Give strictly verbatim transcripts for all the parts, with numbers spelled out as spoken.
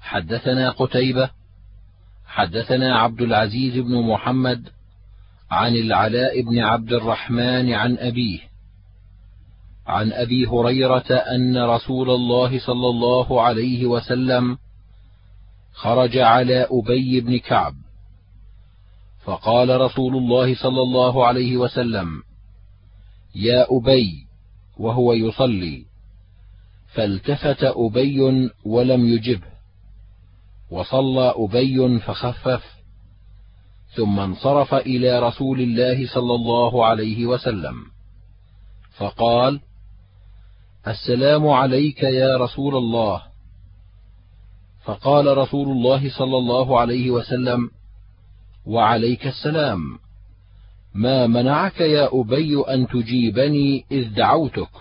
حدثنا قتيبة حدثنا عبد العزيز بن محمد عن العلاء بن عبد الرحمن عن أبيه عن أبي هريرة أن رسول الله صلى الله عليه وسلم خرج على أبي بن كعب، فقال رسول الله صلى الله عليه وسلم: يا أبي، وهو يصلي، فالتفت أبي ولم يجبه، وصلى أبي فخفف، ثم انصرف إلى رسول الله صلى الله عليه وسلم فقال: السلام عليك يا رسول الله. فقال رسول الله صلى الله عليه وسلم: وعليك السلام، ما منعك يا أبي أن تجيبني إذ دعوتك؟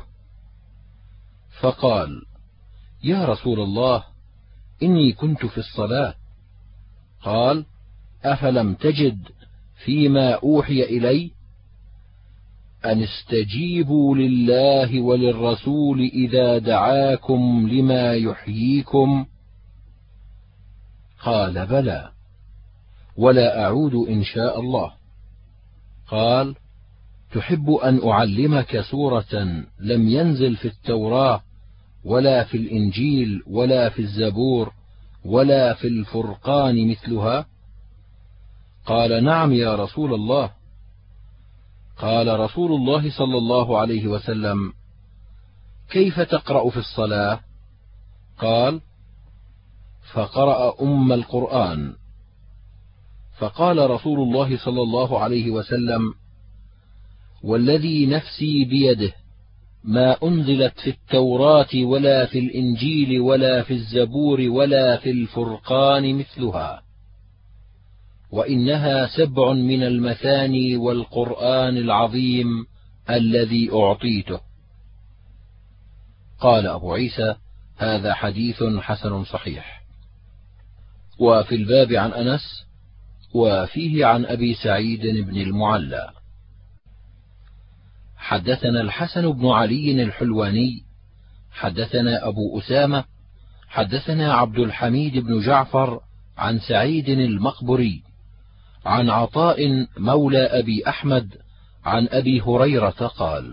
فقال: يا رسول الله، إني كنت في الصلاة. قال: أفلم تجد فيما أوحي إلي أن استجيبوا لله وللرسول إذا دعاكم لما يحييكم؟ قال: بلى، ولا أعود إن شاء الله. قال: تحب أن أعلمك سورة لم ينزل في التوراة ولا في الإنجيل ولا في الزبور ولا في الفرقان مثلها؟ قال: نعم يا رسول الله. قال رسول الله صلى الله عليه وسلم: كيف تقرأ في الصلاة؟ قال: فقرأ أم القرآن. فقال رسول الله صلى الله عليه وسلم: والذي نفسي بيده، ما أنزلت في التوراة ولا في الإنجيل ولا في الزبور ولا في الفرقان مثلها، وإنها سبع من المثاني والقرآن العظيم الذي أعطيته. قال أبو عيسى: هذا حديث حسن صحيح. وفي الباب عن أنس، وفيه عن أبي سعيد بن المعلى. حدثنا الحسن بن علي الحلواني حدثنا أبو أسامة حدثنا عبد الحميد بن جعفر عن سعيد المقبري عن عطاء مولى أبي أحمد عن أبي هريرة قال: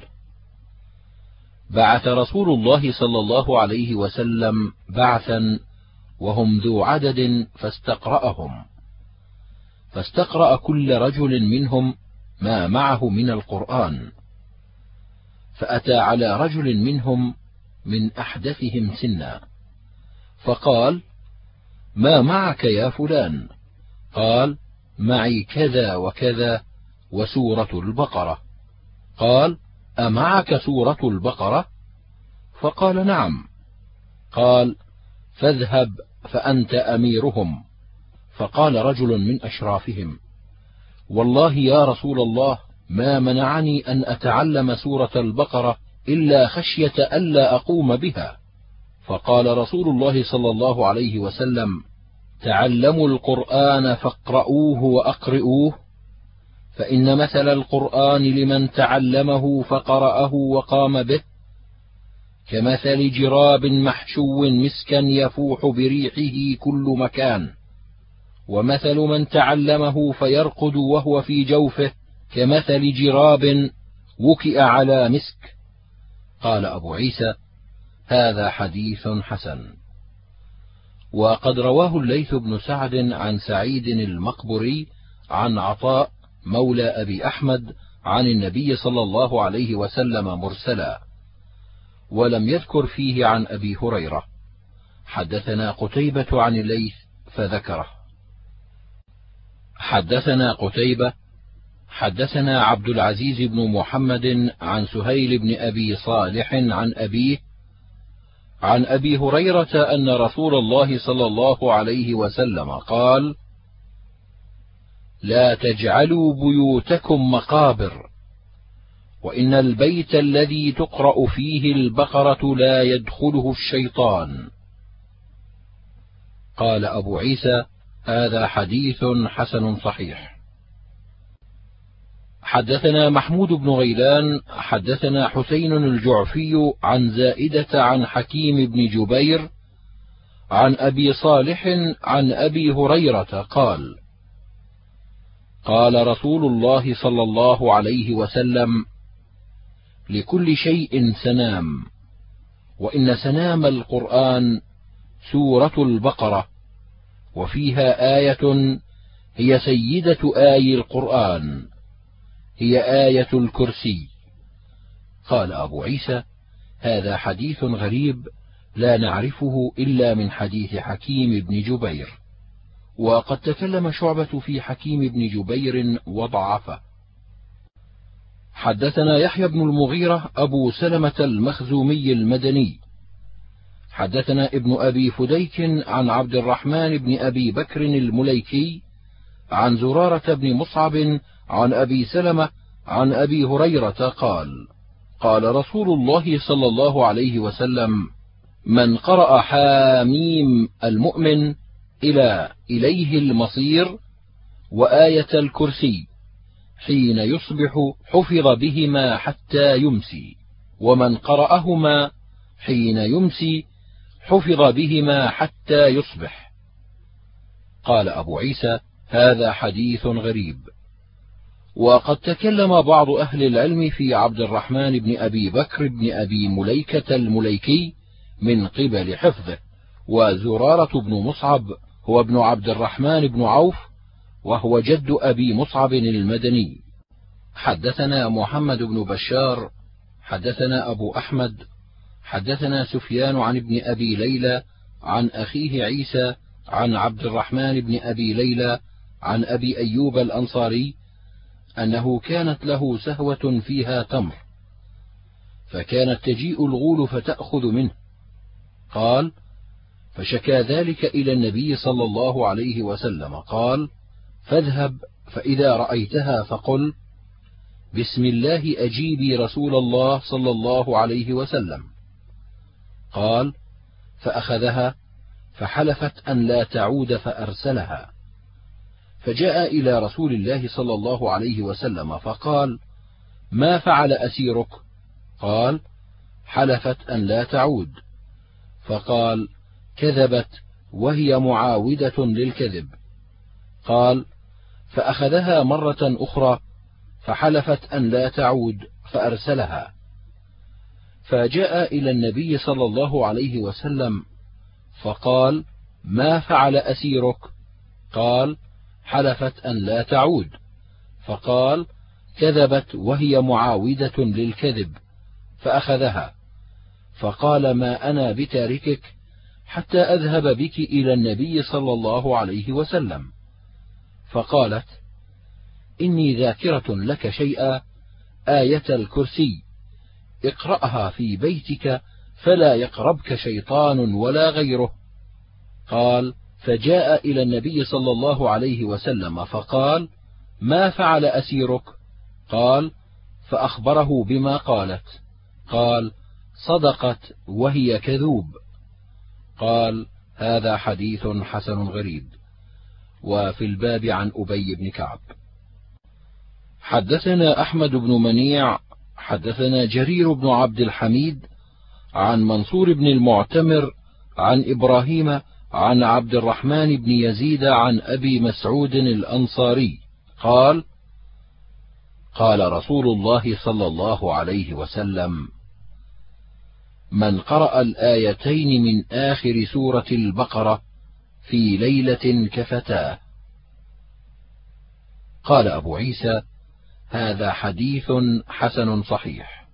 بعث رسول الله صلى الله عليه وسلم بعثا وهم ذو عدد فاستقرأهم، فاستقرأ كل رجل منهم ما معه من القرآن، فأتى على رجل منهم من أحدثهم سنا فقال: ما معك يا فلان؟ قال: معي كذا وكذا وسورة البقرة. قال: أمعك سورة البقرة؟ فقال: نعم. قال: فاذهب فأنت أميرهم. فقال رجل من أشرافهم: والله يا رسول الله، ما منعني أن أتعلم سورة البقرة إلا خشية ألا أقوم بها. فقال رسول الله صلى الله عليه وسلم: تعلموا القرآن فاقرؤوه وأقرئوه، فإن مثل القرآن لمن تعلمه فقرأه وقام به كمثل جراب محشو مسكا يفوح بريحه كل مكان، ومثل من تعلمه فيرقد وهو في جوفه كمثل جراب وكئ على مسك. قال أبو عيسى: هذا حديث حسن. وقد رواه الليث بن سعد عن سعيد المقبري عن عطاء مولى أبي أحمد عن النبي صلى الله عليه وسلم مرسلا، ولم يذكر فيه عن أبي هريرة. حدثنا قتيبة عن الليث فذكره. حدثنا قتيبة حدثنا عبد العزيز بن محمد عن سهيل بن أبي صالح عن أبيه عن أبي هريرة أن رسول الله صلى الله عليه وسلم قال: لا تجعلوا بيوتكم مقابر، وإن البيت الذي تقرأ فيه البقرة لا يدخله الشيطان. قال أبو عيسى: هذا حديث حسن صحيح. حدثنا محمود بن غيلان حدثنا حسين الجعفي عن زائدة عن حكيم بن جبير عن أبي صالح عن أبي هريرة قال: قال رسول الله صلى الله عليه وسلم: لكل شيء سنام، وإن سنام القرآن سورة البقرة، وفيها آية هي سيدة آي القرآن، هي آية الكرسي. قال أبو عيسى: هذا حديث غريب لا نعرفه إلا من حديث حكيم بن جبير. وقد تكلم شعبة في حكيم بن جبير وضعفه. حدثنا يحيى بن المغيرة أبو سلمة المخزومي المدني حدثنا ابن أبي فديك عن عبد الرحمن بن أبي بكر المليكي عن زرارة بن مصعب عن أبي سلمة عن أبي هريرة قال: قال رسول الله صلى الله عليه وسلم: من قرأ حاميم المؤمن إلى إليه المصير وآية الكرسي حين يصبح حفظ بهما حتى يمسي، ومن قرأهما حين يمسي حفظ بهما حتى يصبح. قال أبو عيسى: هذا حديث غريب. وقد تكلم بعض أهل العلم في عبد الرحمن بن أبي بكر بن أبي مليكة المليكي من قبل حفظه، وزرارة بن مصعب هو ابن عبد الرحمن بن عوف، وهو جد أبي مصعب المدني. حدثنا محمد بن بشار حدثنا أبو أحمد حدثنا سفيان عن ابن أبي ليلى عن أخيه عيسى عن عبد الرحمن بن أبي ليلى عن أبي أيوب الأنصاري أنه كانت له سهوة فيها تمر، فكانت تجيء الغول فتأخذ منه. قال: فشكى ذلك إلى النبي صلى الله عليه وسلم، قال: فاذهب فإذا رأيتها فقل: بسم الله أجيبي رسول الله صلى الله عليه وسلم. قال: فأخذها فحلفت أن لا تعود فأرسلها، فجاء إلى رسول الله صلى الله عليه وسلم فقال: ما فعل أسيرك؟ قال: حلفت أن لا تعود. فقال: كذبت وهي معاودة للكذب. قال: فأخذها مرة أخرى فحلفت أن لا تعود فأرسلها، فجاء إلى النبي صلى الله عليه وسلم فقال: ما فعل أسيرك؟ قال: حلفت أن لا تعود. فقال: كذبت وهي معاودة للكذب، فأخذها. فقال: ما أنا بتاركك حتى أذهب بك إلى النبي صلى الله عليه وسلم. فقالت: إني ذاكرة لك شيئا، آية الكرسي، اقرأها في بيتك فلا يقربك شيطان ولا غيره. قال: فجاء إلى النبي صلى الله عليه وسلم فقال: ما فعل أسيرك؟ قال: فأخبره بما قالت. قال: صدقت وهي كذوب. قال: هذا حديث حسن غريب. وفي الباب عن أبي بن كعب. حدثنا أحمد بن منيع حدثنا جرير بن عبد الحميد عن منصور بن المعتمر عن إبراهيم عن عبد الرحمن بن يزيد عن أبي مسعود الأنصاري قال: قال رسول الله صلى الله عليه وسلم: من قرأ الآيتين من آخر سورة البقرة في ليلة كفتاه. قال أبو عيسى: هذا حديث حسن صحيح.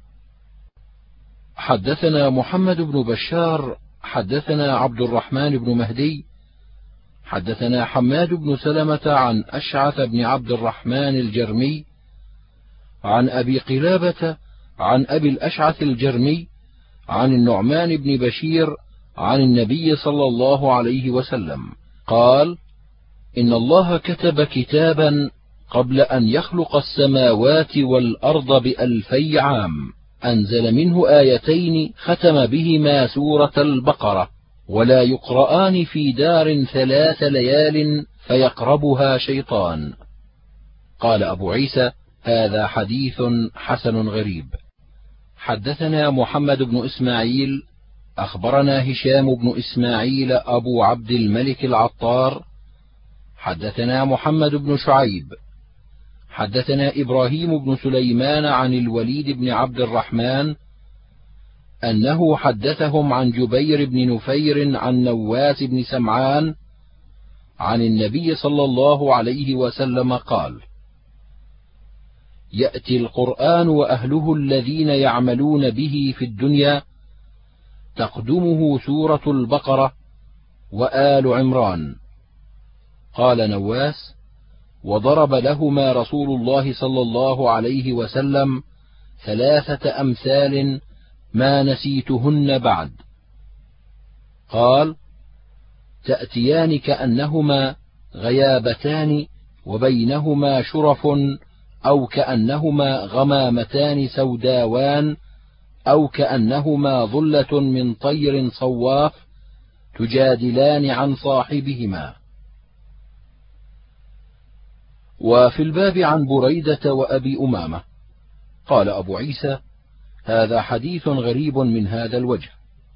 حدثنا محمد بن بشار حدثنا عبد الرحمن بن مهدي حدثنا حماد بن سلمة عن أشعث بن عبد الرحمن الجرمي عن أبي قلابة عن أبي الأشعث الجرمي عن النعمان بن بشير عن النبي صلى الله عليه وسلم قال: إن الله كتب كتابا قبل أن يخلق السماوات والأرض بألفي عام، أنزل منه آيتين ختم بهما سورة البقرة، ولا يقرآن في دار ثلاث ليال فيقربها شيطان. قال أبو عيسى: هذا حديث حسن غريب. حدثنا محمد بن إسماعيل أخبرنا هشام بن إسماعيل أبو عبد الملك العطار حدثنا محمد بن شعيب حدثنا إبراهيم بن سليمان عن الوليد بن عبد الرحمن أنه حدثهم عن جبير بن نفير عن نواس بن سمعان عن النبي صلى الله عليه وسلم قال: يأتي القرآن وأهله الذين يعملون به في الدنيا تقدمه سورة البقرة وآل عمران. قال نواس: وضرب لهما رسول الله صلى الله عليه وسلم ثلاثة أمثال ما نسيتهن بعد. قال: تأتيان كأنهما غيابتان وبينهما شرف، أو كأنهما غمامتان سوداوان، أو كأنهما ظلة من طير صواف تجادلان عن صاحبهما. وفي الباب عن بريدة وأبي أمامة. قال أبو عيسى: هذا حديث غريب من هذا الوجه.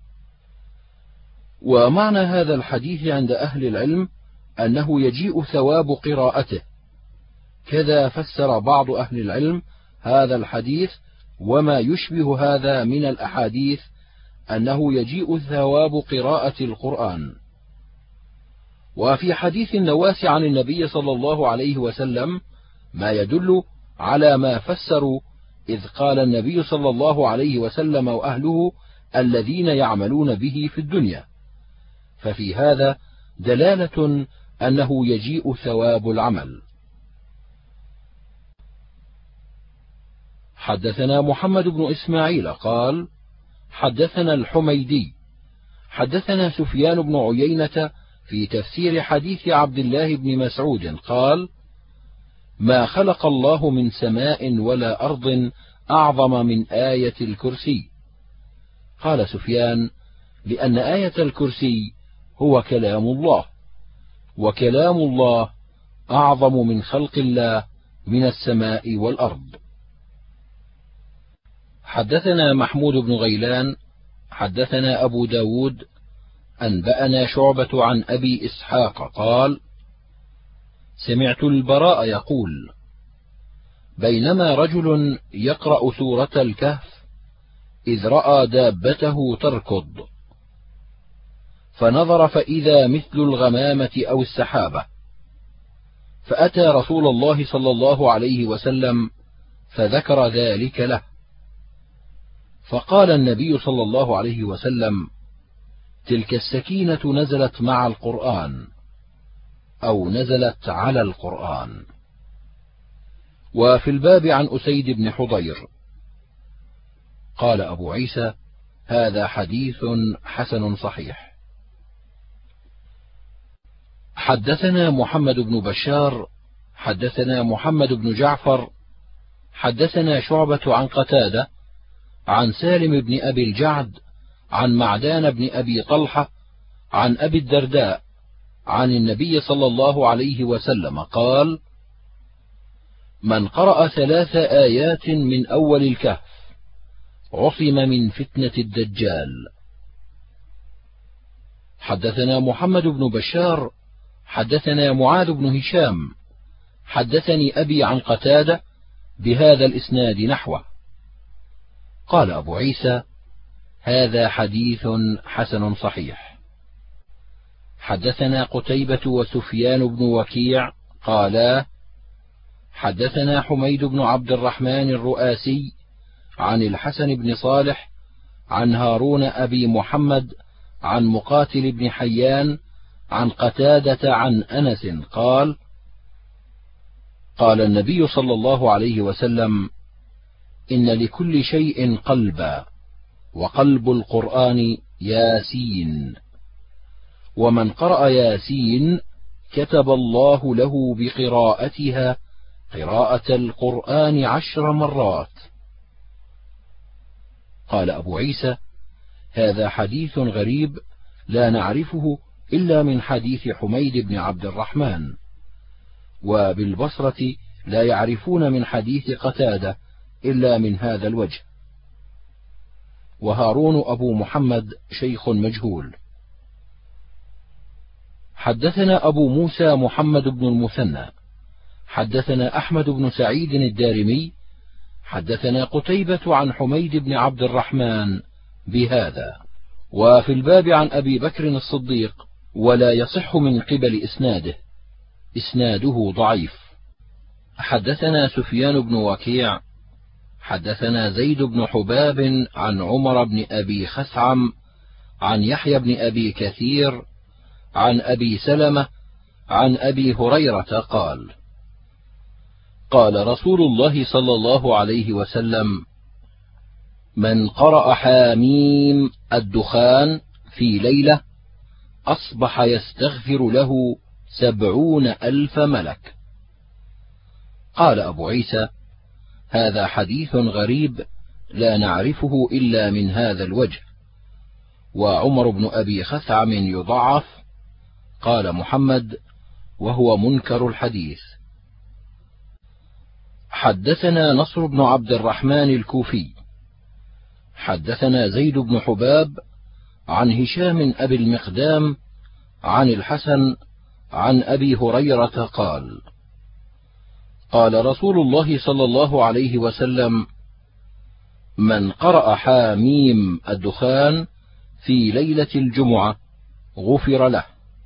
ومعنى هذا الحديث عند أهل العلم أنه يجيء ثواب قراءته، كذا فسر بعض أهل العلم هذا الحديث وما يشبه هذا من الأحاديث أنه يجيء ثواب قراءة القرآن. وفي حديث النواس عن النبي صلى الله عليه وسلم ما يدل على ما فسروا، إذ قال النبي صلى الله عليه وسلم وأهله الذين يعملون به في الدنيا، ففي هذا دلالة أنه يجيء ثواب العمل. حدثنا محمد بن إسماعيل قال: حدثنا الحميدي حدثنا سفيان بن عيينة في تفسير حديث عبد الله بن مسعود قال: ما خلق الله من سماء ولا أرض أعظم من آية الكرسي. قال سفيان: لأن آية الكرسي هو كلام الله، وكلام الله أعظم من خلق الله من السماء والأرض. حدثنا محمود بن غيلان حدثنا أبو داود أنبأنا شعبة عن أبي إسحاق قال: سمعت البراء يقول: بينما رجل يقرأ سورة الكهف إذ رأى دابته تركض، فنظر فإذا مثل الغمامة أو السحابة، فأتى رسول الله صلى الله عليه وسلم فذكر ذلك له، فقال النبي صلى الله عليه وسلم: تلك السكينة نزلت مع القرآن، أو نزلت على القرآن. وفي الباب عن أسيد بن حضير. قال أبو عيسى: هذا حديث حسن صحيح. حدثنا محمد بن بشار حدثنا محمد بن جعفر حدثنا شعبة عن قتادة عن سالم بن أبي الجعد عن معدان بن أبي طلحة عن أبي الدرداء عن النبي صلى الله عليه وسلم قال: من قرأ ثلاث آيات من أول الكهف عصم من فتنة الدجال. حدثنا محمد بن بشار حدثنا معاذ بن هشام حدثني أبي عن قتادة بهذا الإسناد نحوه. قال أبو عيسى: هذا حديث حسن صحيح. حدثنا قتيبة وسفيان بن وكيع قالا: حدثنا حميد بن عبد الرحمن الرؤاسي عن الحسن بن صالح عن هارون أبي محمد عن مقاتل بن حيان عن قتادة عن أنس قال: قال النبي صلى الله عليه وسلم: إن لكل شيء قلبا، وقلب القرآن ياسين، ومن قرأ ياسين كتب الله له بقراءتها قراءة القرآن عشر مرات. قال أبو عيسى: هذا حديث غريب لا نعرفه إلا من حديث حميد بن عبد الرحمن، وبالبصرة لا يعرفون من حديث قتادة إلا من هذا الوجه. وهارون أبو محمد شيخ مجهول. حدثنا أبو موسى محمد بن المثنى حدثنا أحمد بن سعيد الدارمي حدثنا قتيبة عن حميد بن عبد الرحمن بهذا. وفي الباب عن أبي بكر الصديق ولا يصح من قبل إسناده، إسناده ضعيف. حدثنا سفيان بن وكيع حدثنا زيد بن حباب عن عمر بن أبي خثعم عن يحيى بن أبي كثير عن أبي سلمة عن أبي هريرة قال: قال رسول الله صلى الله عليه وسلم: من قرأ حاميم الدخان في ليلة أصبح يستغفر له سبعون ألف ملك. قال أبو عيسى: هذا حديث غريب لا نعرفه إلا من هذا الوجه، وعمر بن أبي خثعم يضعف. قال محمد: وهو منكر الحديث. حدثنا نصر بن عبد الرحمن الكوفي حدثنا زيد بن حباب عن هشام أبي المقدام عن الحسن عن أبي هريرة قال: قال رسول الله صلى الله عليه وسلم: من قرأ حاميم الدخان في ليلة الجمعة غفر له.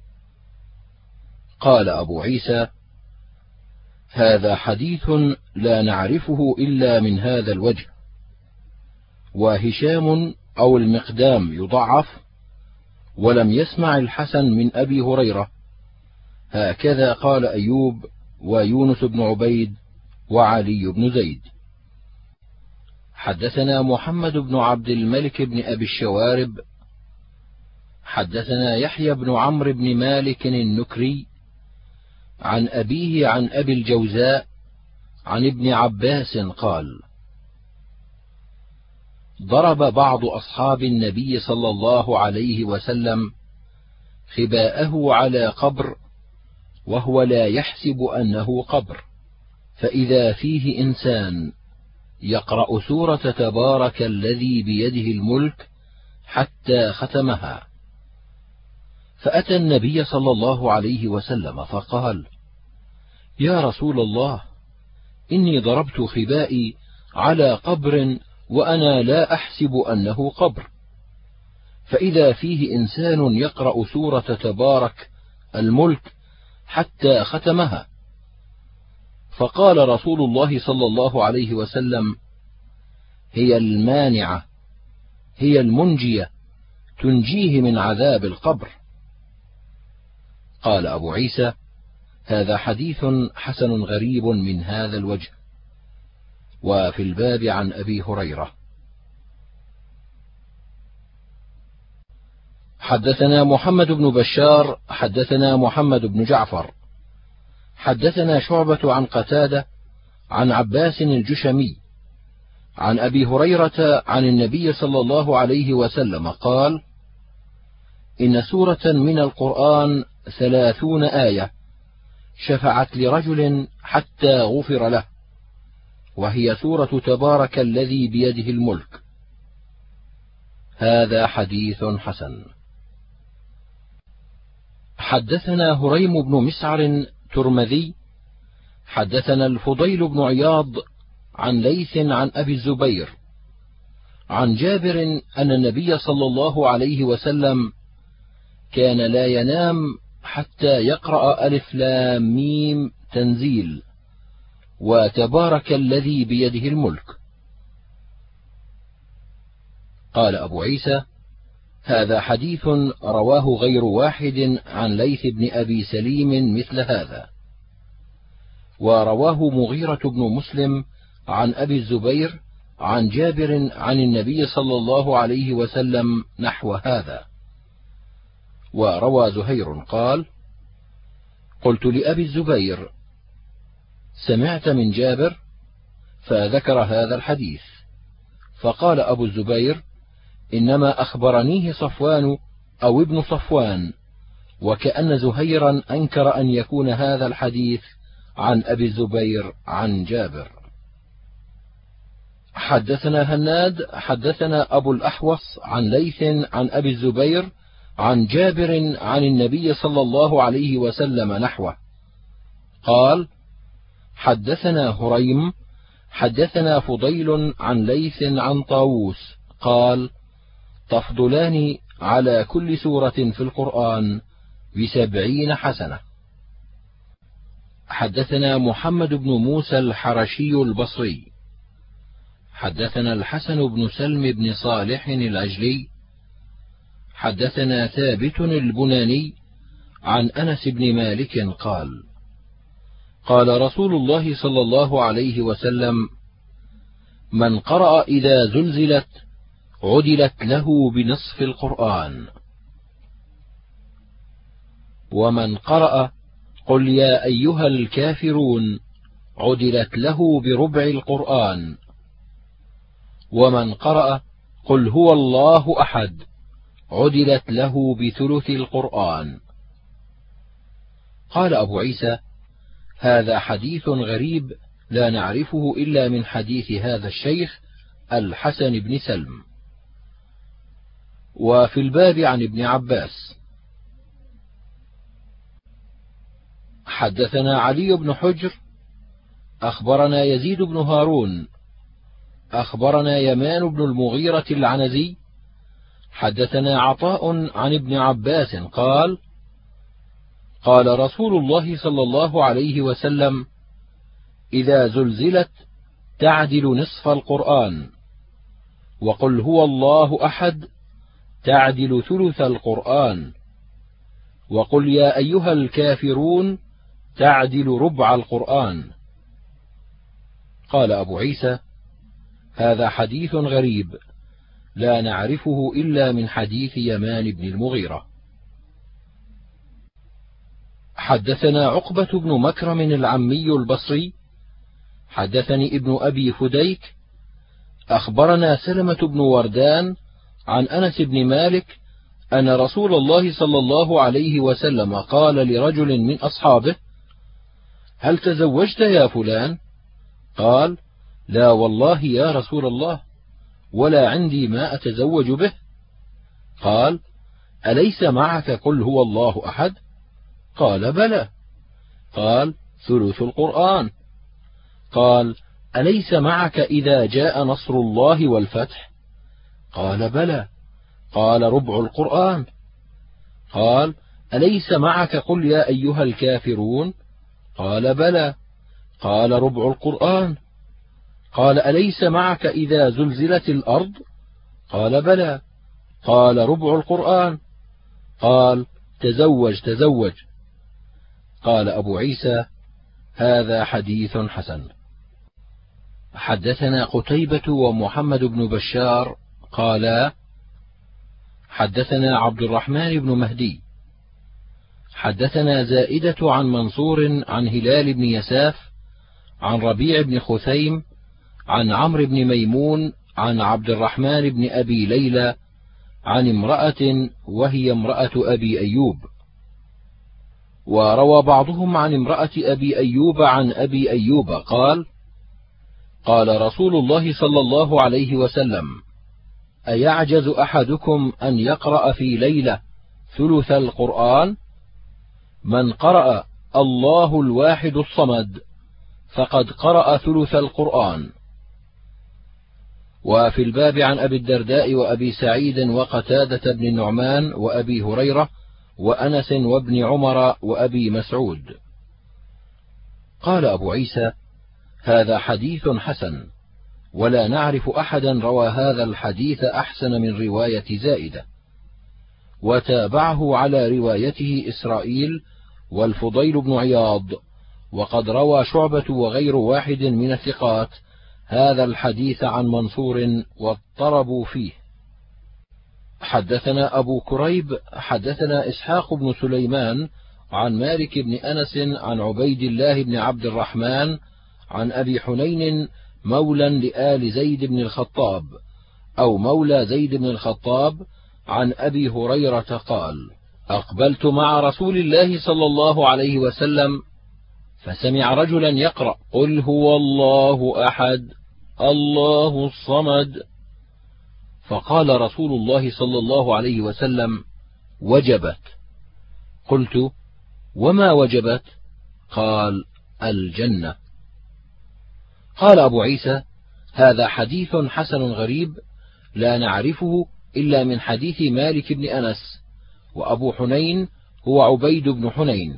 قال أبو عيسى: هذا حديث لا نعرفه إلا من هذا الوجه، وهشام أو المقدام يضعف، ولم يسمع الحسن من أبي هريرة. هكذا قال أيوب ويونس بن عبيد وعلي بن زيد. حدثنا محمد بن عبد الملك بن أبي الشوارب حدثنا يحيى بن عمرو بن مالك النكري عن أبيه عن أبي الجوزاء عن ابن عباس قال: ضرب بعض أصحاب النبي صلى الله عليه وسلم خباءه على قبر وهو لا يحسب أنه قبر، فإذا فيه إنسان يقرأ سورة تبارك الذي بيده الملك حتى ختمها، فأتى النبي صلى الله عليه وسلم فقال: يا رسول الله، إني ضربت خبائي على قبر وأنا لا أحسب أنه قبر، فإذا فيه إنسان يقرأ سورة تبارك الملك حتى ختمها. فقال رسول الله صلى الله عليه وسلم: هي المانعة، هي المنجية، تنجيه من عذاب القبر. قال أبو عيسى: هذا حديث حسن غريب من هذا الوجه. وفي الباب عن أبي هريرة. حدثنا محمد بن بشار حدثنا محمد بن جعفر حدثنا شعبة عن قتادة عن عباس الجشمي عن أبي هريرة عن النبي صلى الله عليه وسلم قال: إن سورة من القرآن ثلاثون آية شفعت لرجل حتى غفر له، وهي سورة تبارك الذي بيده الملك. هذا حديث حسن. حدثنا هريم بن مسعر ترمذي حدثنا الفضيل بن عياض عن ليث عن أبي الزبير عن جابر أن النبي صلى الله عليه وسلم كان لا ينام حتى يقرأ ألف لام ميم تنزيل وتبارك الذي بيده الملك. قال أبو عيسى: هذا حديث رواه غير واحد عن ليث بن أبي سليم مثل هذا، ورواه مغيرة بن مسلم عن أبي الزبير عن جابر عن النبي صلى الله عليه وسلم نحو هذا. وروى زهير قال: قلت لأبي الزبير: سمعت من جابر؟ فذكر هذا الحديث، فقال أبو الزبير: إنما أخبرنيه صفوان أو ابن صفوان، وكأن زهيرا أنكر أن يكون هذا الحديث عن أبي الزبير عن جابر. حدثنا هناد حدثنا أبو الأحوص عن ليث عن أبي الزبير عن جابر عن النبي صلى الله عليه وسلم نحوه قال: حدثنا هريم حدثنا فضيل عن ليث عن طاووس قال: تفضلان على كل سورة في القرآن بسبعين حسنة. حدثنا محمد بن موسى الحرشي البصري حدثنا الحسن بن سلم بن صالح العجلي حدثنا ثابت البناني عن أنس بن مالك قال: قال رسول الله صلى الله عليه وسلم: من قرأ إذا زلزلت عدلت له بنصف القرآن، ومن قرأ قل يا أيها الكافرون عدلت له بربع القرآن، ومن قرأ قل هو الله أحد عدلت له بثلث القرآن. قال أبو عيسى: هذا حديث غريب لا نعرفه إلا من حديث هذا الشيخ الحسن بن سلم. وفي الباب عن ابن عباس. حدثنا علي بن حجر أخبرنا يزيد بن هارون أخبرنا يمان بن المغيرة العنزي حدثنا عطاء عن ابن عباس قال: قال رسول الله صلى الله عليه وسلم: إذا زلزلت تعدل نصف القرآن، وقل هو الله أحد تعدل ثلث القرآن، وقل يا أيها الكافرون تعدل ربع القرآن. قال أبو عيسى: هذا حديث غريب لا نعرفه إلا من حديث يمان بن المغيرة. حدثنا عقبة بن مكرم العمي البصري حدثني ابن أبي فديك أخبرنا سلمة بن وردان عن أنس بن مالك أن رسول الله صلى الله عليه وسلم قال لرجل من أصحابه: هل تزوجت يا فلان؟ قال: لا والله يا رسول الله، ولا عندي ما أتزوج به. قال: أليس معك قل هو الله أحد؟ قال: بلى. قال: ثلث القرآن. قال: أليس معك إذا جاء نصر الله والفتح؟ قال: بلى. قال: ربع القرآن. قال: أليس معك قل يا أيها الكافرون؟ قال: بلى. قال: ربع القرآن. قال: أليس معك إذا زلزلت الأرض؟ قال: بلى. قال: ربع القرآن. قال: تزوج تزوج. قال أبو عيسى: هذا حديث حسن. حدثنا قتيبة ومحمد بن بشار قالا: حدثنا عبد الرحمن بن مهدي حدثنا زائدة عن منصور عن هلال بن يساف عن ربيع بن خثيم عن عمرو بن ميمون عن عبد الرحمن بن أبي ليلى عن امرأة وهي امرأة أبي أيوب. وروى بعضهم عن امرأة أبي أيوب عن أبي أيوب قال: قال رسول الله صلى الله عليه وسلم: أيعجز أحدكم أن يقرأ في ليلة ثلث القرآن؟ من قرأ الله الواحد الصمد فقد قرأ ثلث القرآن. وفي الباب عن أبي الدرداء وأبي سعيد وقتادة بن النعمان وأبي هريرة وأنس وابن عمر وأبي مسعود. قال أبو عيسى: هذا حديث حسن، ولا نعرف أحدا روى هذا الحديث أحسن من رواية زائدة. وتابعه على روايته إسرائيل والفضيل بن عياض، وقد روى شعبة وغير واحد من الثقات هذا الحديث عن منصور واضطربوا فيه. حدثنا أبو كريب حدثنا إسحاق بن سليمان عن مالك بن أنس عن عبيد الله بن عبد الرحمن عن أبي حنين مولى لآل زيد بن الخطاب أو مولى زيد بن الخطاب عن أبي هريرة قال: أقبلت مع رسول الله صلى الله عليه وسلم فسمع رجلا يقرأ قل هو الله أحد الله الصمد. فقال رسول الله صلى الله عليه وسلم: وجبت. قلت: وما وجبت؟ قال: الجنة. قال أبو عيسى: هذا حديث حسن غريب لا نعرفه إلا من حديث مالك بن أنس، وأبو حنين هو عبيد بن حنين.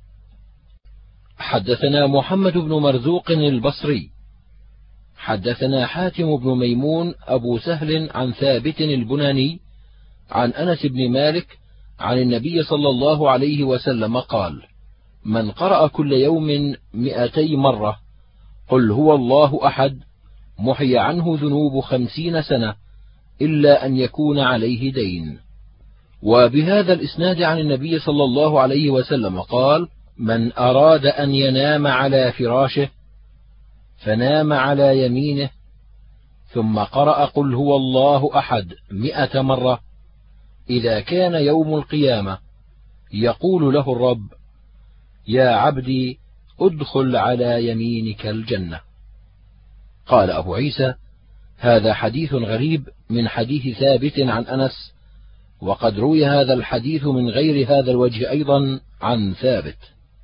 حدثنا محمد بن مرزوق البصري حدثنا حاتم بن ميمون أبو سهل عن ثابت البناني عن أنس بن مالك عن النبي صلى الله عليه وسلم قال: من قرأ كل يوم مئتي مرة قل هو الله أحد محي عنه ذنوب خمسين سنة إلا أن يكون عليه دين. وبهذا الإسناد عن النبي صلى الله عليه وسلم قال: من أراد أن ينام على فراشه فنام على يمينه ثم قرأ قل هو الله أحد مئة مرة، إذا كان يوم القيامة يقول له الرب: يا عبدي ادخل على يمينك الجنة. قال أبو عيسى: هذا حديث غريب من حديث ثابت عن أنس، وقد روي هذا الحديث من غير هذا الوجه أيضا عن ثابت.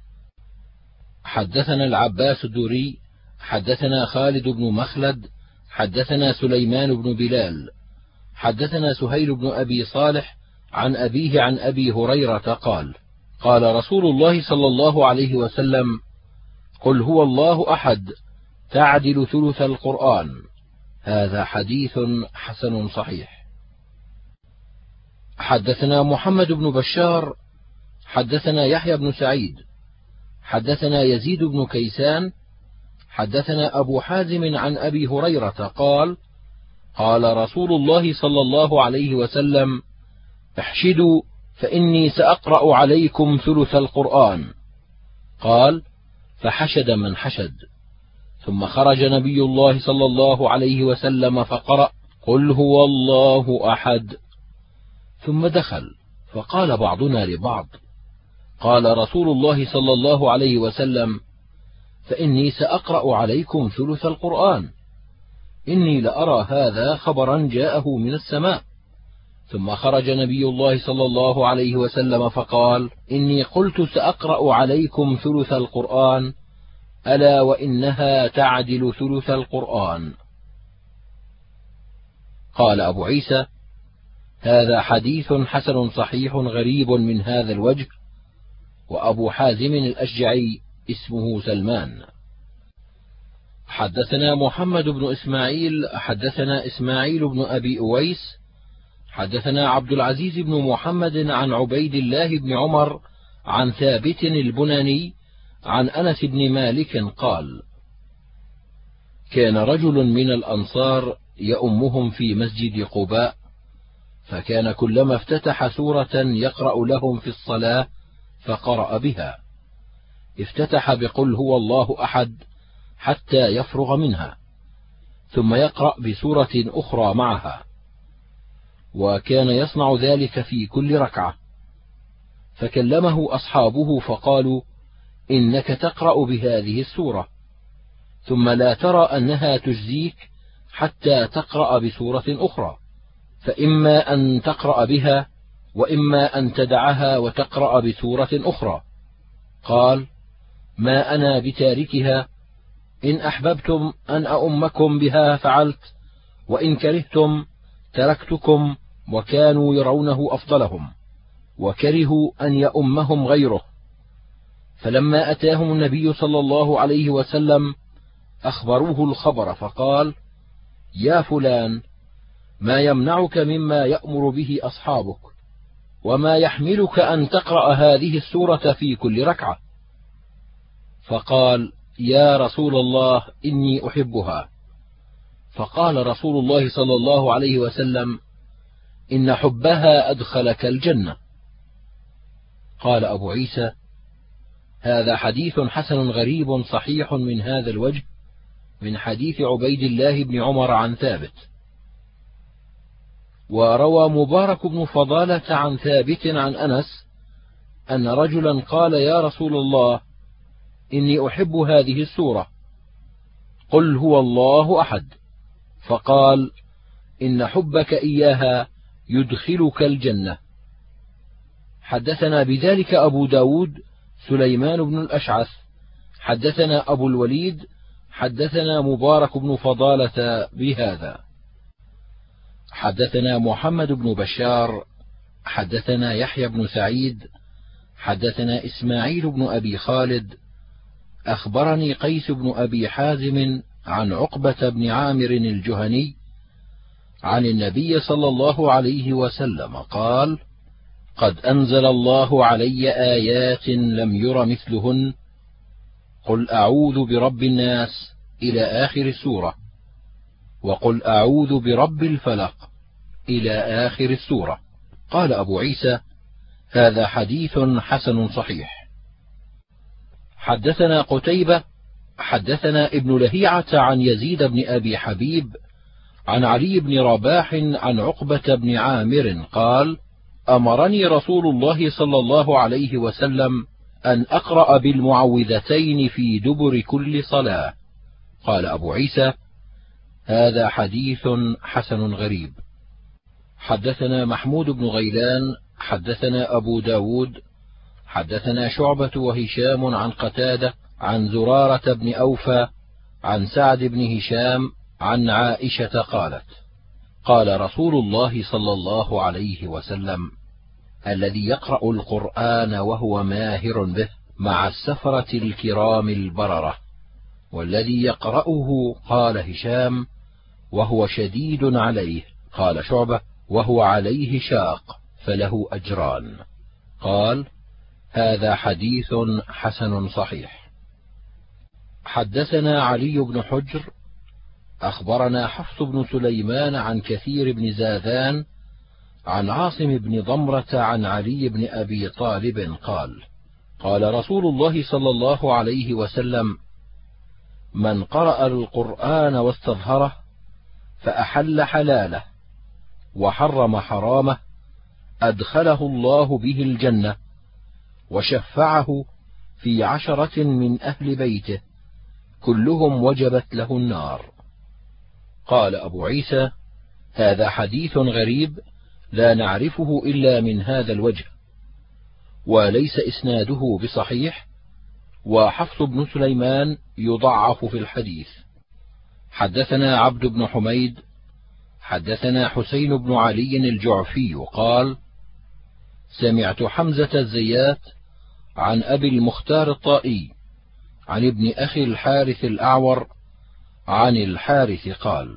حدثنا العباس الدوري حدثنا خالد بن مخلد حدثنا سليمان بن بلال حدثنا سهيل بن أبي صالح عن أبيه عن أبي هريرة قال: قال رسول الله صلى الله عليه وسلم: قل هو الله أحد تعدل ثلث القرآن. هذا حديث حسن صحيح. حدثنا محمد بن بشار حدثنا يحيى بن سعيد حدثنا يزيد بن كيسان حدثنا أبو حازم عن أبي هريرة قال: قال رسول الله صلى الله عليه وسلم: احشدوا فإني سأقرأ عليكم ثلث القرآن. قال: فحشد من حشد، ثم خرج نبي الله صلى الله عليه وسلم فقرأ: قل هو الله أحد، ثم دخل، فقال بعضنا لبعض: قال رسول الله صلى الله عليه وسلم: فإني سأقرأ عليكم ثلث القرآن، إني لأرى هذا خبرا جاءه من السماء. ثم خرج نبي الله صلى الله عليه وسلم فقال: إني قلت سأقرأ عليكم ثلث القرآن، ألا وإنها تعدل ثلث القرآن. قال أبو عيسى: هذا حديث حسن صحيح غريب من هذا الوجه. وأبو حازم الأشجعي اسمه سلمان. حدثنا محمد بن إسماعيل حدثنا إسماعيل بن أبي أويس حدثنا عبد العزيز بن محمد عن عبيد الله بن عمر عن ثابت البناني عن أنس بن مالك قال: كان رجل من الأنصار يؤمهم في مسجد قباء، فكان كلما افتتح سورة يقرأ لهم في الصلاة فقرأ بها، افتتح بقل هو الله أحد حتى يفرغ منها، ثم يقرأ بسورة أخرى معها، وكان يصنع ذلك في كل ركعة. فكلمه أصحابه فقالوا: إنك تقرأ بهذه السورة، ثم لا ترى أنها تجزيك حتى تقرأ بسورة أخرى، فإما أن تقرأ بها وإما أن تدعها وتقرأ بسورة أخرى. قال: ما أنا بتاركها، إن أحببتم أن أؤمكم بها فعلت، وإن كرهتم تركتكم. وكانوا يرونه أفضلهم، وكرهوا أن يؤمهم غيره. فلما أتاهم النبي صلى الله عليه وسلم أخبروه الخبر، فقال: يا فلان، ما يمنعك مما يأمر به أصحابك، وما يحملك أن تقرأ هذه السورة في كل ركعة؟ فقال: يا رسول الله، إني أحبها. فقال رسول الله صلى الله عليه وسلم: إن حبها أدخلك الجنة. قال أبو عيسى: هذا حديث حسن غريب صحيح من هذا الوجه، من حديث عبيد الله بن عمر عن ثابت. وروى مبارك بن فضالة عن ثابت عن أنس أن رجلا قال: يا رسول الله، إني أحب هذه السورة، قل هو الله أحد، فقال: إن حبك إياها يدخلك الجنة. حدثنا بذلك أبو داود سليمان بن الأشعث حدثنا أبو الوليد حدثنا مبارك بن فضالة بهذا. حدثنا محمد بن بشار حدثنا يحيى بن سعيد حدثنا إسماعيل بن أبي خالد أخبرني قيس بن أبي حازم عن عقبة بن عامر الجهني عن النبي صلى الله عليه وسلم قال: قد أنزل الله علي آيات لم ير مثلهن، قل أعوذ برب الناس إلى آخر السورة، وقل أعوذ برب الفلق إلى آخر السورة. قال أبو عيسى: هذا حديث حسن صحيح. حدثنا قتيبة حدثنا ابن لهيعة عن يزيد بن أبي حبيب عن علي بن رباح عن عقبة بن عامر قال: أمرني رسول الله صلى الله عليه وسلم أن أقرأ بالمعوذتين في دبر كل صلاة. قال أبو عيسى: هذا حديث حسن غريب. حدثنا محمود بن غيلان حدثنا أبو داود حدثنا شعبة وهشام عن قتادة عن زرارة بن أوفى عن سعد بن هشام عن عائشة قالت: قال رسول الله صلى الله عليه وسلم: الذي يقرأ القرآن وهو ماهر به مع السفرة الكرام البررة، والذي يقرأه، قال هشام، وهو شديد عليه، قال شعبة، وهو عليه شاق، فله أجران. قال: هذا حديث حسن صحيح. حدثنا علي بن حجر أخبرنا حفص بن سليمان عن كثير بن زاذان عن عاصم بن ضمرة عن علي بن أبي طالب قال: قال رسول الله صلى الله عليه وسلم: من قرأ القرآن واستظهره فأحل حلاله وحرم حرامه أدخله الله به الجنة وشفعه في عشرة من أهل بيته كلهم وجبت له النار. قال أبو عيسى: هذا حديث غريب لا نعرفه إلا من هذا الوجه، وليس إسناده بصحيح، وحفص بن سليمان يضعف في الحديث. حدثنا عبد بن حميد حدثنا حسين بن علي الجعفي قال: سمعت حمزة الزيات عن أبي المختار الطائي عن ابن أخي الحارث الأعور عن الحارث قال: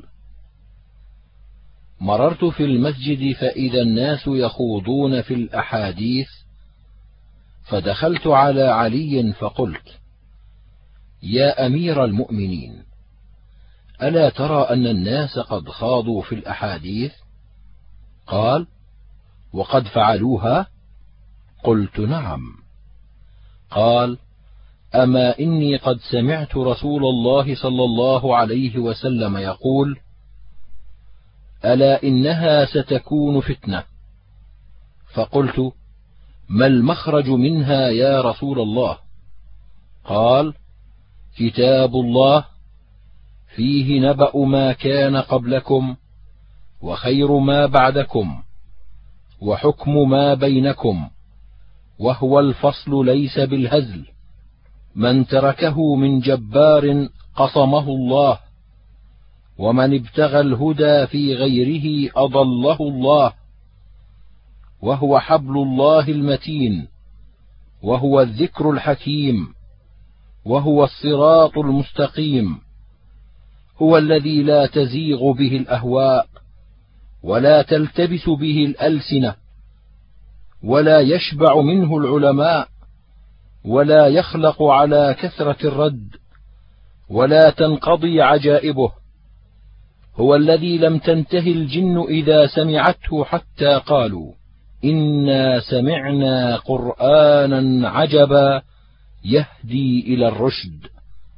مررت في المسجد فإذا الناس يخوضون في الأحاديث، فدخلت على علي فقلت: يا أمير المؤمنين، ألا ترى أن الناس قد خاضوا في الأحاديث؟ قال: وقد فعلوها؟ قلت: نعم. قال: أما إني قد سمعت رسول الله صلى الله عليه وسلم يقول: ألا إنها ستكون فتنة. فقلت: ما المخرج منها يا رسول الله؟ قال: كتاب الله فيه نبأ ما كان قبلكم وخير ما بعدكم وحكم ما بينكم، وهو الفصل ليس بالهزل، من تركه من جبار قصمه الله، ومن ابتغى الهدى في غيره أضله الله، وهو حبل الله المتين، وهو الذكر الحكيم، وهو الصراط المستقيم، هو الذي لا تزيغ به الأهواء ولا تلتبس به الألسنة ولا يشبع منه العلماء ولا يخلق على كثرة الرد ولا تنقضي عجائبه، هو الذي لم تنته الجن إذا سمعته حتى قالوا: إنا سمعنا قرآنا عجبا يهدي إلى الرشد.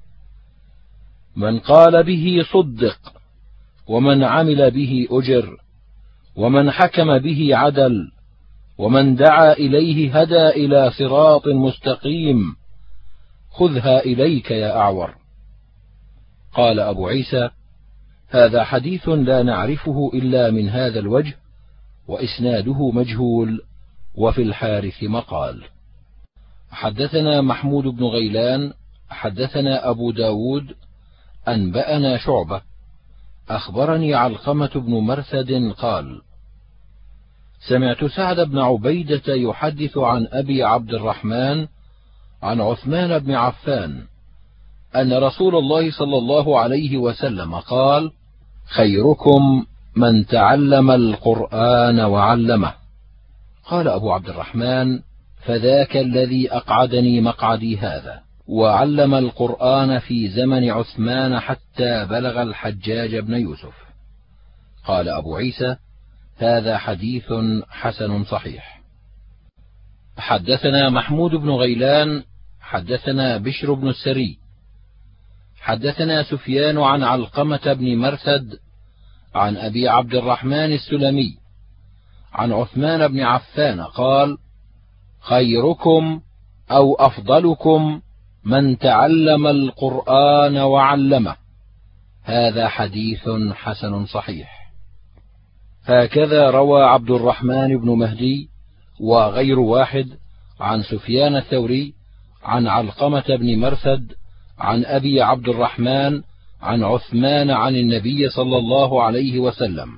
من قال به صدق، ومن عمل به أجر، ومن حكم به عدل، ومن دعا إليه هدى إلى صراط مستقيم. خذها إليك يا أعور. قال أبو عيسى: هذا حديث لا نعرفه إلا من هذا الوجه، وإسناده مجهول، وفي الحارث مقال. حدثنا محمود بن غيلان حدثنا أبو داود أنبأنا شعبة أخبرني علقمة بن مرثد قال: سمعت سعد بن عبيدة يحدث عن أبي عبد الرحمن عن عثمان بن عفان أن رسول الله صلى الله عليه وسلم قال: خيركم من تعلم القرآن وعلمه. قال أبو عبد الرحمن: فذاك الذي أقعدني مقعدي هذا، وعلم القرآن في زمن عثمان حتى بلغ الحجاج بن يوسف. قال أبو عيسى: هذا حديث حسن صحيح. حدثنا محمود بن غيلان حدثنا بشر بن السري حدثنا سفيان عن علقمة بن مرثد عن أبي عبد الرحمن السلمي عن عثمان بن عفان قال: خيركم أو أفضلكم من تعلم القرآن وعلمه. هذا حديث حسن صحيح. هكذا روى عبد الرحمن بن مهدي وغير واحد عن سفيان الثوري عن علقمة بن مرثد عن أبي عبد الرحمن عن عثمان عن النبي صلى الله عليه وسلم،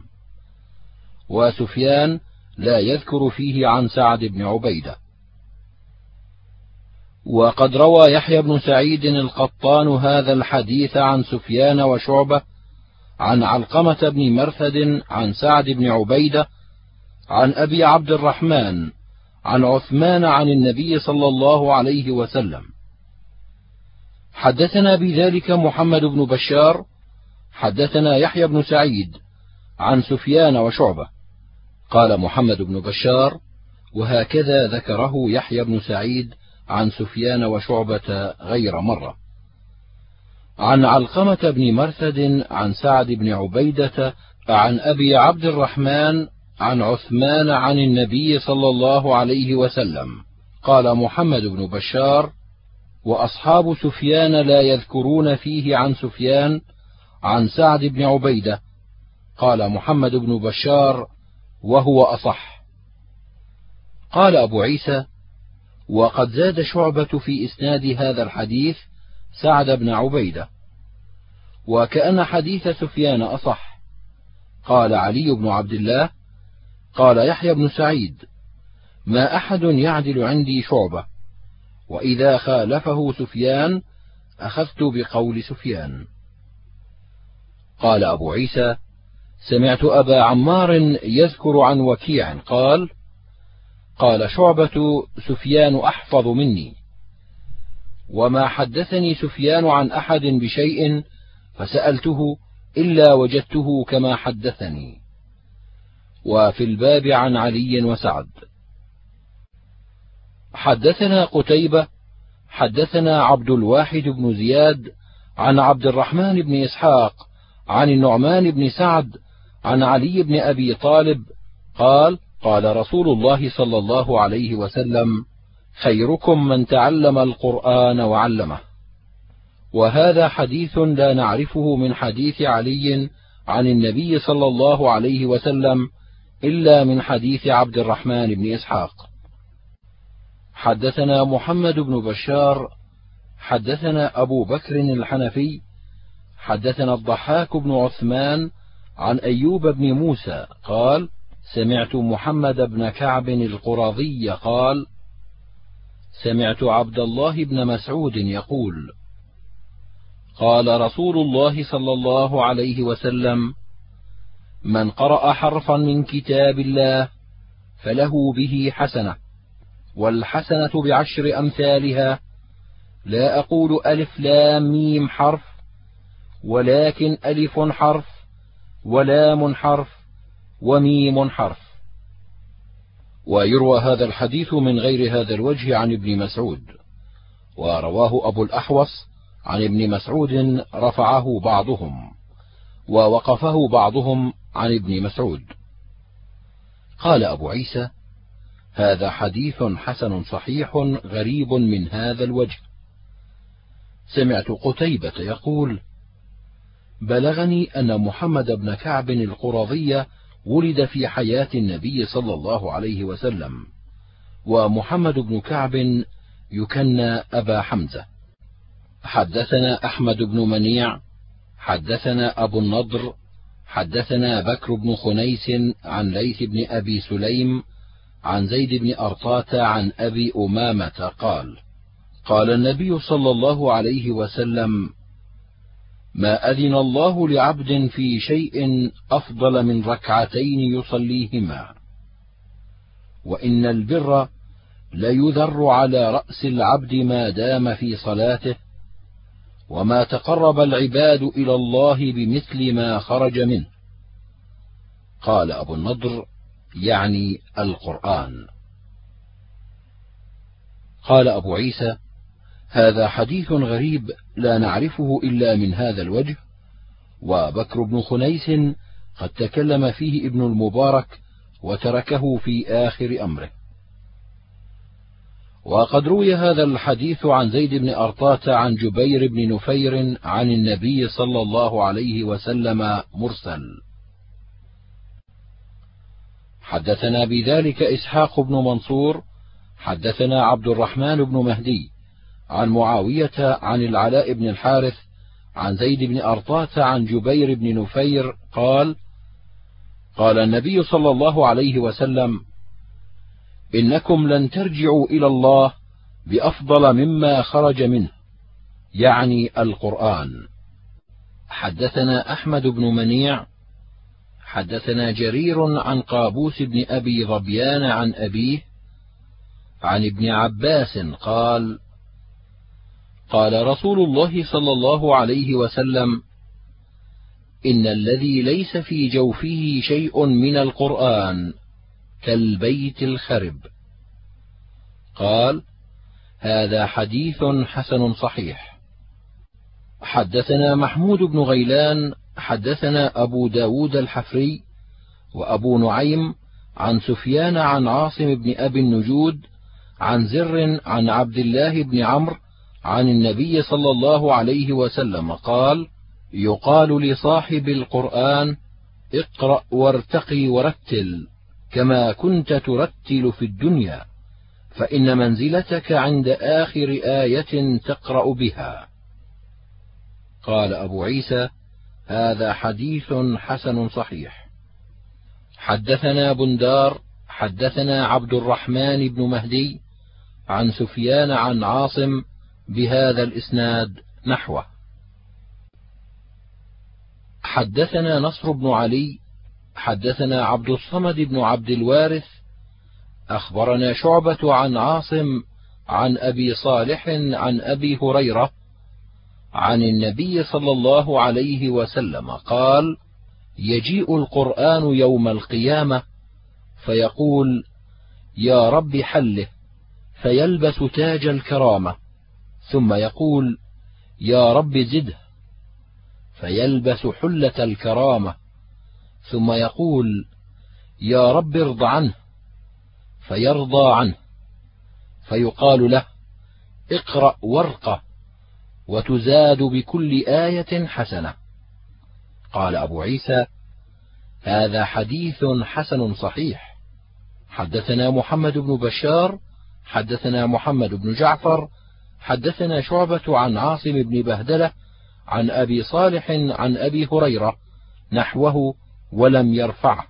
وسفيان لا يذكر فيه عن سعد بن عبيدة. وقد روى يحيى بن سعيد القطان هذا الحديث عن سفيان وشعبة عن علقمة بن مرثد عن سعد بن عبيدة عن أبي عبد الرحمن عن عثمان عن النبي صلى الله عليه وسلم. حدثنا بذلك محمد بن بشار حدثنا يحيى بن سعيد عن سفيان وشعبة. قال محمد بن بشار: وهكذا ذكره يحيى بن سعيد عن سفيان وشعبة غير مرة. عن علقمة بن مرثد عن سعد بن عبيدة عن أبي عبد الرحمن عن عثمان عن النبي صلى الله عليه وسلم. قال محمد بن بشار: وأصحاب سفيان لا يذكرون فيه عن سفيان عن سعد بن عبيدة. قال محمد بن بشار: وهو أصح. قال أبو عيسى: وقد زاد شعبة في إسناد هذا الحديث سعد بن عبيدة، وكأن حديث سفيان أصح. قال علي بن عبد الله: قال يحيى بن سعيد: ما أحد يعدل عندي شعبة، وإذا خالفه سفيان أخذت بقول سفيان. قال أبو عيسى: سمعت أبا عمار يذكر عن وكيع قال: قال شعبة: سفيان أحفظ مني، وما حدثني سفيان عن أحد بشيء فسألته إلا وجدته كما حدثني. وفي الباب عن علي وسعد. حدثنا قتيبة حدثنا عبد الواحد بن زياد عن عبد الرحمن بن إسحاق عن النعمان بن سعد عن علي بن أبي طالب قال: قال رسول الله صلى الله عليه وسلم: خيركم من تعلم القرآن وعلمه. وهذا حديث لا نعرفه من حديث علي عن النبي صلى الله عليه وسلم إلا من حديث عبد الرحمن بن إسحاق. حدثنا محمد بن بشار حدثنا أبو بكر الحنفي حدثنا الضحاك بن عثمان عن أيوب بن موسى قال: سمعت محمد بن كعب القرظي قال: سمعت عبد الله بن مسعود يقول: قال رسول الله صلى الله عليه وسلم: من قرأ حرفا من كتاب الله فله به حسنة، والحسنة بعشر أمثالها، لا أقول ألف لام ميم حرف، ولكن ألف حرف ولام حرف وميم حرف. ويروى هذا الحديث من غير هذا الوجه عن ابن مسعود، ورواه أبو الأحوص عن ابن مسعود رفعه بعضهم، ووقفه بعضهم عن ابن مسعود. قال أبو عيسى: هذا حديث حسن صحيح غريب من هذا الوجه. سمعت قتيبة يقول: بلغني أن محمد بن كعب القرظي ولد في حياة النبي صلى الله عليه وسلم، ومحمد بن كعب يكنى أبا حمزة. حدثنا أحمد بن منيع حدثنا أبو النضر حدثنا بكر بن خنيس عن ليث بن أبي سليم عن زيد بن أرطاة عن أبي أمامة قال: قال النبي صلى الله عليه وسلم: ما أذن الله لعبد في شيء أفضل من ركعتين يصليهما، وإن البر ليذر على رأس العبد ما دام في صلاته، وما تقرب العباد إلى الله بمثل ما خرج منه. قال أبو النضر: يعني القرآن. قال أبو عيسى: هذا حديث غريب لا نعرفه إلا من هذا الوجه، وبكر بن خنيس قد تكلم فيه ابن المبارك وتركه في آخر أمره. وقد روي هذا الحديث عن زيد بن أرطاة عن جبير بن نفير عن النبي صلى الله عليه وسلم مرسل. حدثنا بذلك إسحاق بن منصور حدثنا عبد الرحمن بن مهدي عن معاوية عن العلاء بن الحارث عن زيد بن أرطاة عن جبير بن نفير قال: قال النبي صلى الله عليه وسلم: إنكم لن ترجعوا إلى الله بأفضل مما خرج منه، يعني القرآن. حدثنا أحمد بن منيع حدثنا جرير عن قابوس بن أبي ظبيان عن أبيه عن ابن عباس قال: قال رسول الله صلى الله عليه وسلم: إن الذي ليس في جوفه شيء من القرآن كالبيت الخرب. قال: هذا حديث حسن صحيح. حدثنا محمود بن غيلان حدثنا أبو داود الحفري وأبو نعيم عن سفيان عن عاصم بن أبي النجود عن زر عن عبد الله بن عمرو عن النبي صلى الله عليه وسلم قال: يقال لصاحب القرآن: اقرأ وارتقي ورتل كما كنت ترتل في الدنيا، فإن منزلتك عند آخر آية تقرأ بها. قال أبو عيسى: هذا حديث حسن صحيح. حدثنا بندار حدثنا عبد الرحمن بن مهدي عن سفيان عن عاصم بهذا الإسناد نحوه. حدثنا نصر بن علي حدثنا عبد الصمد بن عبد الوارث أخبرنا شعبة عن عاصم عن أبي صالح عن أبي هريرة عن النبي صلى الله عليه وسلم قال: يجيء القرآن يوم القيامة فيقول: يا رب حله، فيلبس تاج الكرامة، ثم يقول: يا رب زده، فيلبس حلة الكرامة، ثم يقول: يا رب ارض عنه، فيرضى عنه، فيقال له: اقرأ وارقه، وتزاد بكل آية حسنة. قال أبو عيسى: هذا حديث حسن صحيح. حدثنا محمد بن بشار حدثنا محمد بن جعفر حدثنا شعبة عن عاصم بن بهدلة عن أبي صالح عن أبي هريرة نحوه ولم يرفعه.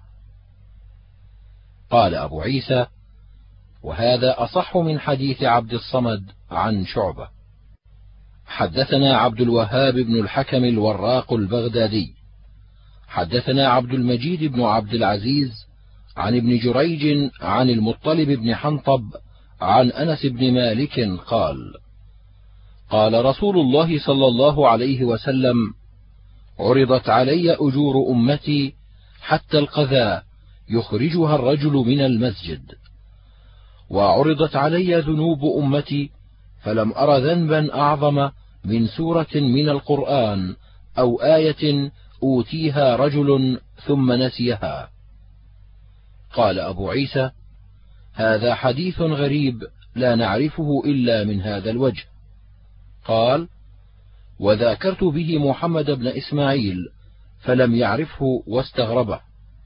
قال أبو عيسى: وهذا أصح من حديث عبد الصمد عن شعبة. حدثنا عبد الوهاب بن الحكم الوراق البغدادي حدثنا عبد المجيد بن عبد العزيز عن ابن جريج عن المطلب بن حنطب عن أنس بن مالك قال: قال رسول الله صلى الله عليه وسلم: عرضت علي أجور أمتي حتى القذى يخرجها الرجل من المسجد، وعرضت علي ذنوب أمتي فلم أر ذنبا أعظم من سورة من القرآن أو آية أوتيها رجل ثم نسيها. قال أبو عيسى: هذا حديث غريب لا نعرفه إلا من هذا الوجه. قال: وذاكرت به محمد بن إسماعيل فلم يعرفه واستغربه.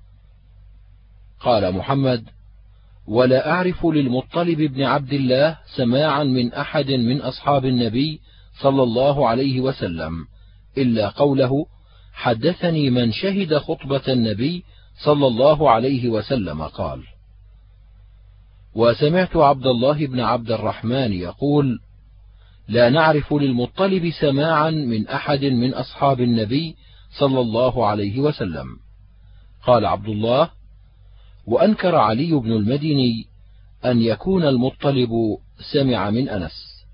قال محمد: ولا أعرف للمطلب بن عبد الله سماعا من أحد من أصحاب النبي صلى الله عليه وسلم إلا قوله: حدثني من شهد خطبة النبي صلى الله عليه وسلم قال. وسمعت عبد الله بن عبد الرحمن يقول: لا نعرف للمطلب سماعا من أحد من أصحاب النبي صلى الله عليه وسلم. قال عبد الله: وأنكر علي بن المديني أن يكون المطلب سمع من أنس.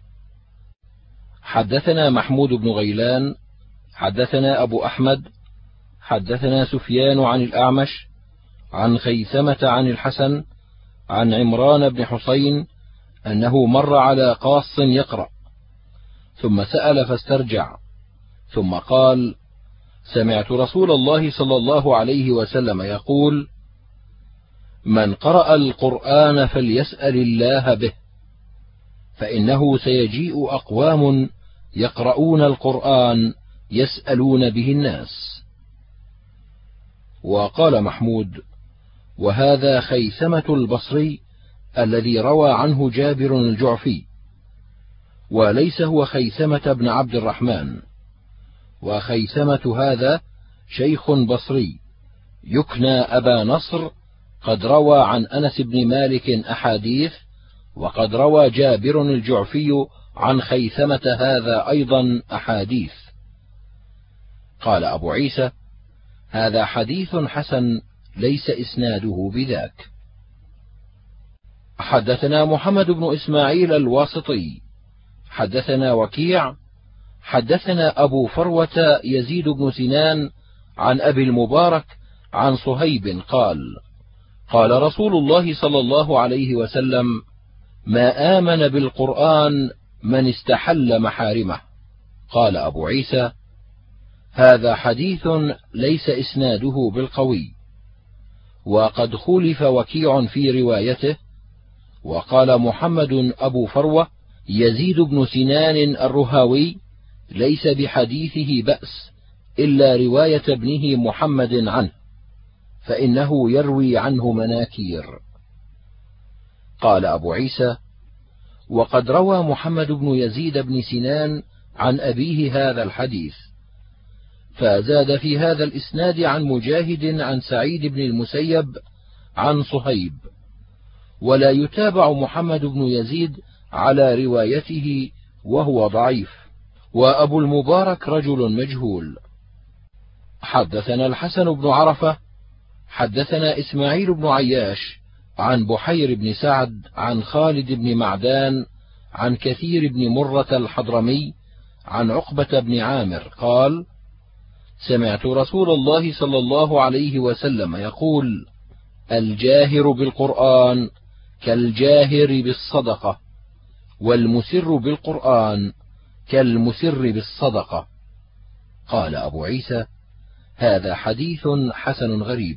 حدثنا محمود بن غيلان حدثنا أبو أحمد حدثنا سفيان عن الأعمش عن خيثمة عن الحسن عن عمران بن حسين أنه مر على قاص يقرأ، ثم سأل فاسترجع، ثم قال: سمعت رسول الله صلى الله عليه وسلم يقول: من قرأ القرآن فليسأل الله به، فإنه سيجيء أقوام يقرؤون القرآن يسألون به الناس. وقال محمود: وهذا خيثمة البصري الذي روى عنه جابر الجعفي، وليس هو خيثمة بن عبد الرحمن، وخيثمة هذا شيخ بصري يكنى أبا نصر، قد روى عن أنس بن مالك أحاديث، وقد روى جابر الجعفي عن خيثمة هذا أيضا أحاديث. قال أبو عيسى: هذا حديث حسن ليس إسناده بذاك. حدثنا محمد بن إسماعيل الواسطي حدثنا وكيع حدثنا أبو فروة يزيد بن سنان عن أبي المبارك عن صهيب قال: قال رسول الله صلى الله عليه وسلم: ما آمن بالقرآن من استحل محارمه. قال أبو عيسى: هذا حديث ليس إسناده بالقوي، وقد خولف وكيع في روايته. وقال محمد أبو فروة يزيد بن سنان الرهاوي: ليس بحديثه بأس إلا رواية ابنه محمد عنه، فإنه يروي عنه مناكير. قال أبو عيسى: وقد روى محمد بن يزيد بن سنان عن أبيه هذا الحديث، فزاد في هذا الإسناد عن مجاهد عن سعيد بن المسيب عن صهيب، ولا يتابع محمد بن يزيد على روايته وهو ضعيف، وأبو المبارك رجل مجهول. حدثنا الحسن بن عرفة حدثنا إسماعيل بن عياش عن بحير بن سعد عن خالد بن معدان عن كثير بن مرة الحضرمي عن عقبة بن عامر قال: سمعت رسول الله صلى الله عليه وسلم يقول: الجاهر بالقرآن كالجاهر بالصدقة، والمسر بالقرآن كالمسر بالصدقة. قال أبو عيسى: هذا حديث حسن غريب.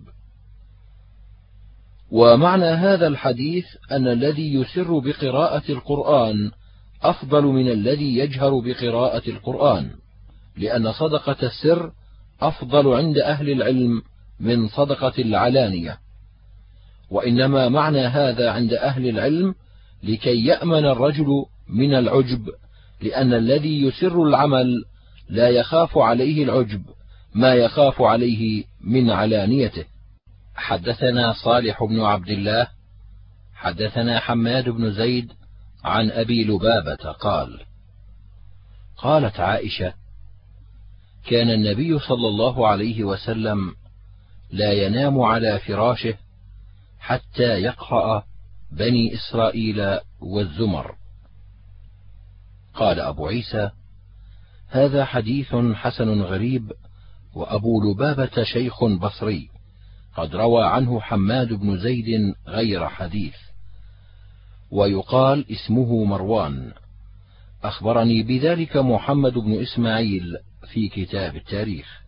ومعنى هذا الحديث أن الذي يسر بقراءة القرآن أفضل من الذي يجهر بقراءة القرآن، لأن صدقة السر أفضل عند أهل العلم من صدقة العلانية. وإنما معنى هذا عند أهل العلم لكي يأمن الرجل من العجب، لأن الذي يسر العمل لا يخاف عليه العجب ما يخاف عليه من علانيته. حدثنا صالح بن عبد الله حدثنا حماد بن زيد عن أبي لبابة قال: قالت عائشة: كان النبي صلى الله عليه وسلم لا ينام على فراشه حتى يقرأ بني إسرائيل والزمر. قال أبو عيسى: هذا حديث حسن غريب، وأبو لبابة شيخ بصري قد روى عنه حماد بن زيد غير حديث. ويقال اسمه مروان. أخبرني بذلك محمد بن إسماعيل في كتاب التاريخ.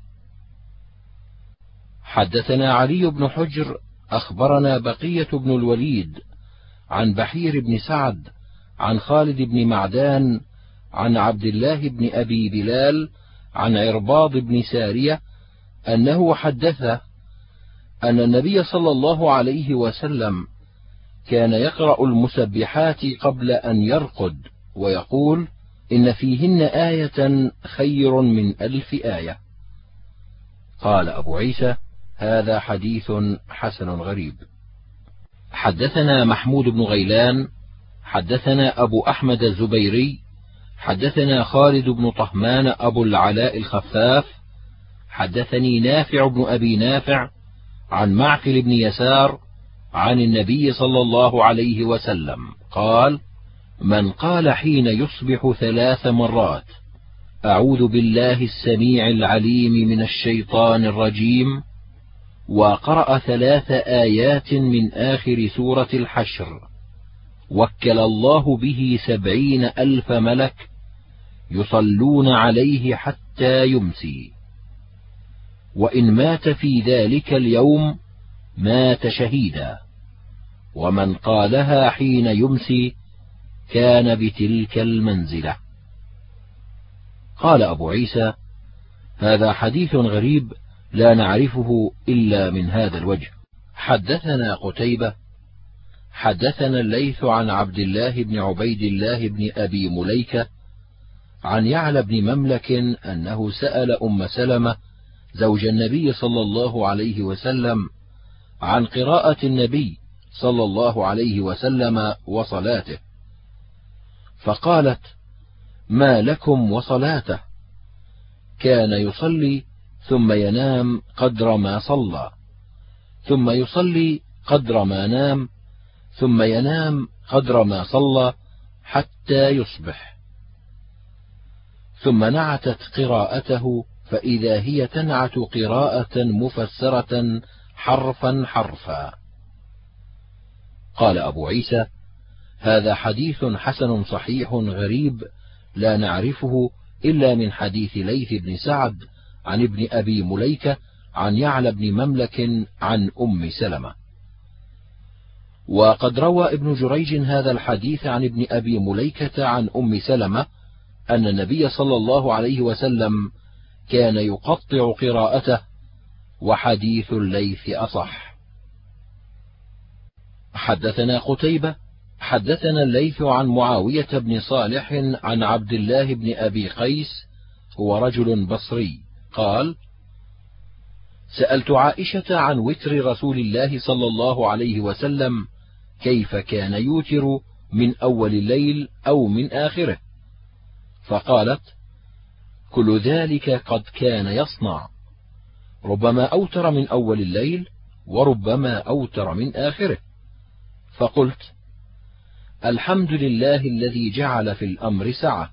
حدثنا علي بن حجر أخبرنا بقية بن الوليد عن بحير بن سعد عن خالد بن معدان عن عبد الله بن أبي بلال عن عرباض بن سارية أنه حدثه أن النبي صلى الله عليه وسلم كان يقرأ المسبحات قبل أن يرقد ويقول: إن فيهن آية خير من ألف آية. قال أبو عيسى: هذا حديث حسن غريب. حدثنا محمود بن غيلان حدثنا أبو أحمد الزبيري حدثنا خالد بن طهمان أبو العلاء الخفاف حدثني نافع بن أبي نافع عن معقل بن يسار عن النبي صلى الله عليه وسلم قال: من قال حين يصبح ثلاث مرات: أعوذ بالله السميع العليم من الشيطان الرجيم، وقرأ ثلاث آيات من آخر سورة الحشر، وكل الله به سبعين ألف ملك يصلون عليه حتى يمسي، وإن مات في ذلك اليوم مات شهيدا، ومن قالها حين يمسي كان بتلك المنزلة. قال أبو عيسى: هذا حديث غريب لا نعرفه إلا من هذا الوجه. حدثنا قتيبة حدثنا الليث عن عبد الله بن عبيد الله بن أبي مليكة عن يعلى بن مملك أنه سأل أم سلمة زوج النبي صلى الله عليه وسلم عن قراءة النبي صلى الله عليه وسلم وصلاته، فقالت: ما لكم وصلاته؟ كان يصلي ثم ينام قدر ما صلى، ثم يصلي قدر ما نام، ثم ينام قدر ما صلى حتى يصبح. ثم نعتت قراءته فإذا هي تنعت قراءة مفسرة حرفا حرفا. قال أبو عيسى: هذا حديث حسن صحيح غريب لا نعرفه إلا من حديث ليث بن سعد عن ابن أبي مليكة عن يعلى بن مملك عن أم سلمة. وقد روى ابن جريج هذا الحديث عن ابن أبي مليكة عن أم سلمة أن النبي صلى الله عليه وسلم كان يقطع قراءته، وحديث الليث أصح. حدثنا قتيبة حدثنا الليث عن معاوية بن صالح عن عبد الله بن أبي قيس، هو رجل بصري، قال: سألت عائشة عن وتر رسول الله صلى الله عليه وسلم كيف كان يوتر من أول الليل أو من آخره، فقالت: كل ذلك قد كان يصنع، ربما أوتر من أول الليل وربما أوتر من آخره. فقلت: الحمد لله الذي جعل في الأمر سعة.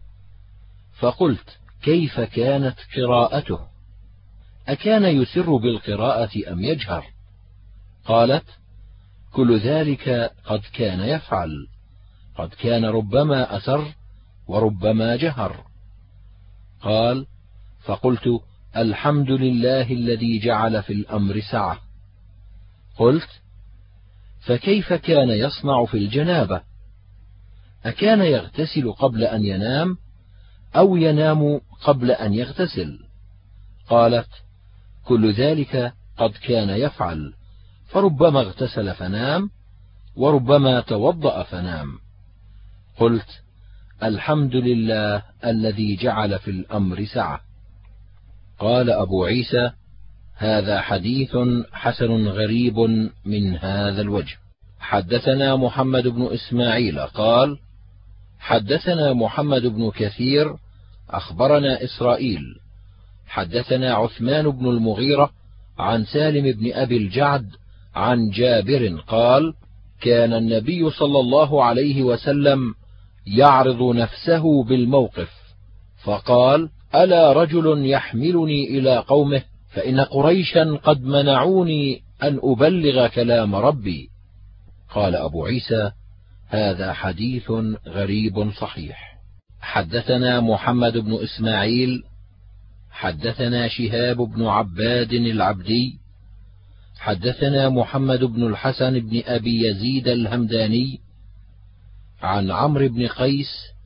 فقلت: كيف كانت قراءته؟ أكان يسر بالقراءة أم يجهر؟ قالت: كل ذلك قد كان يفعل، قد كان ربما أسر وربما جهر. قال: فقلت: الحمد لله الذي جعل في الأمر سعة. قلت: فكيف كان يصنع في الجنابة؟ أكان يغتسل قبل أن ينام أو ينام قبل أن يغتسل؟ قالت: كل ذلك قد كان يفعل، فربما اغتسل فنام وربما توضأ فنام. قلت: الحمد لله الذي جعل في الأمر سعة. قال أبو عيسى: هذا حديث حسن غريب من هذا الوجه. حدثنا محمد بن إسماعيل قال: حدثنا محمد بن كثير أخبرنا إسرائيل حدثنا عثمان بن المغيرة عن سالم بن أبي الجعد عن جابر قال: كان النبي صلى الله عليه وسلم يعرض نفسه بالموقف، فقال: ألا رجل يحملني إلى قومه، فإن قريشا قد منعوني أن أبلغ كلام ربي. قال أبو عيسى: هذا حديث غريب صحيح. حدثنا محمد بن إسماعيل حدثنا شهاب بن عباد العبدي حدثنا محمد بن الحسن بن أبي يزيد الهمداني عن عمرو بن قيس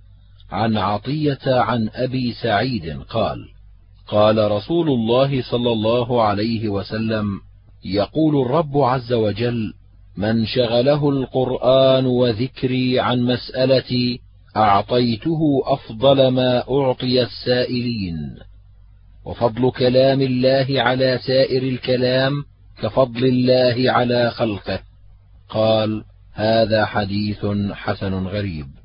عن عطية عن أبي سعيد قال: قال رسول الله صلى الله عليه وسلم: يقول الرب عز وجل: من شغله القرآن وذكري عن مسألتي أعطيته أفضل ما أعطي السائلين. وفضل كلام الله على سائر الكلام كفضل الله على خلقه. قال: هذا حديث حسن غريب.